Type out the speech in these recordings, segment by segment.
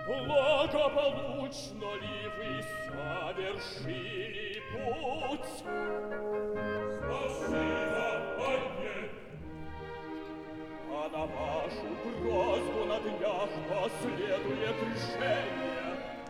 Благополучно ли вы совершили путь? Спасибо, панне. А на вашу просьбу на днях последует решение.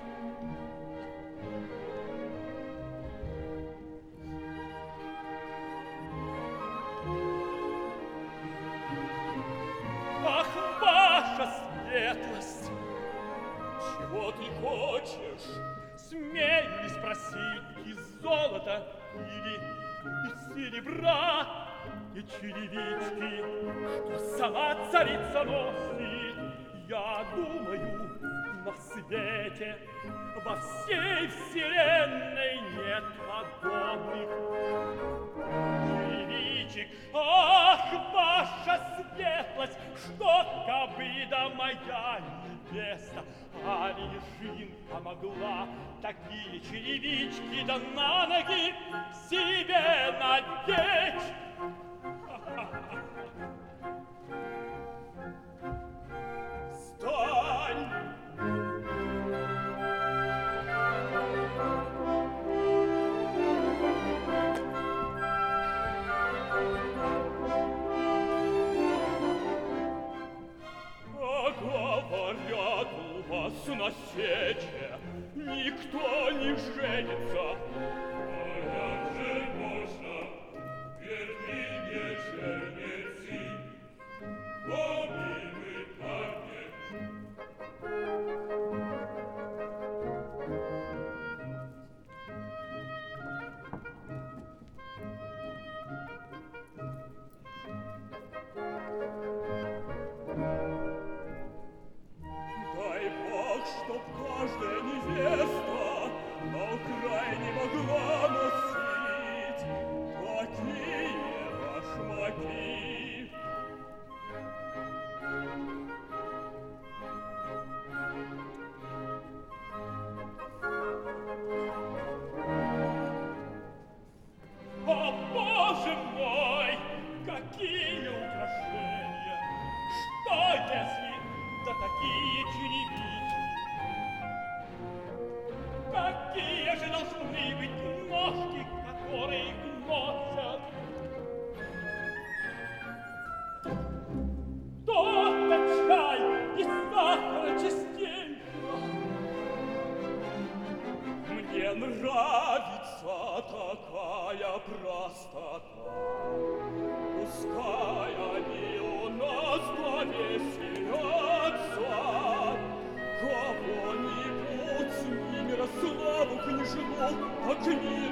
Ах, ваша светлость! Чего ты хочешь? Смею ли спросить, из золота или из серебра? И черевички, что сама царица носит, я думаю, на свете во всей вселенной нет подобных черевичек. Ах, ваша светлость, что кобыда моя невеста, али жинка могла такие черевички да на ноги себе надеть? Стань! Говорят, у вас на сече никто не женится. А как же можно, ветви не чернецы, помилуй, пане. Дай Бог, чтоб каждая невеста на Украине могла носить такие башмаки. О, Боже мой, какие украшения! Что если да такие черевички? Какие же должны быть ножки, которые их носят? То-то чай и сахара частенько. Мне нравится такая простота. Пускай они у нас повеселятся, кого-нибудь с ними Мирославу княжну, а князь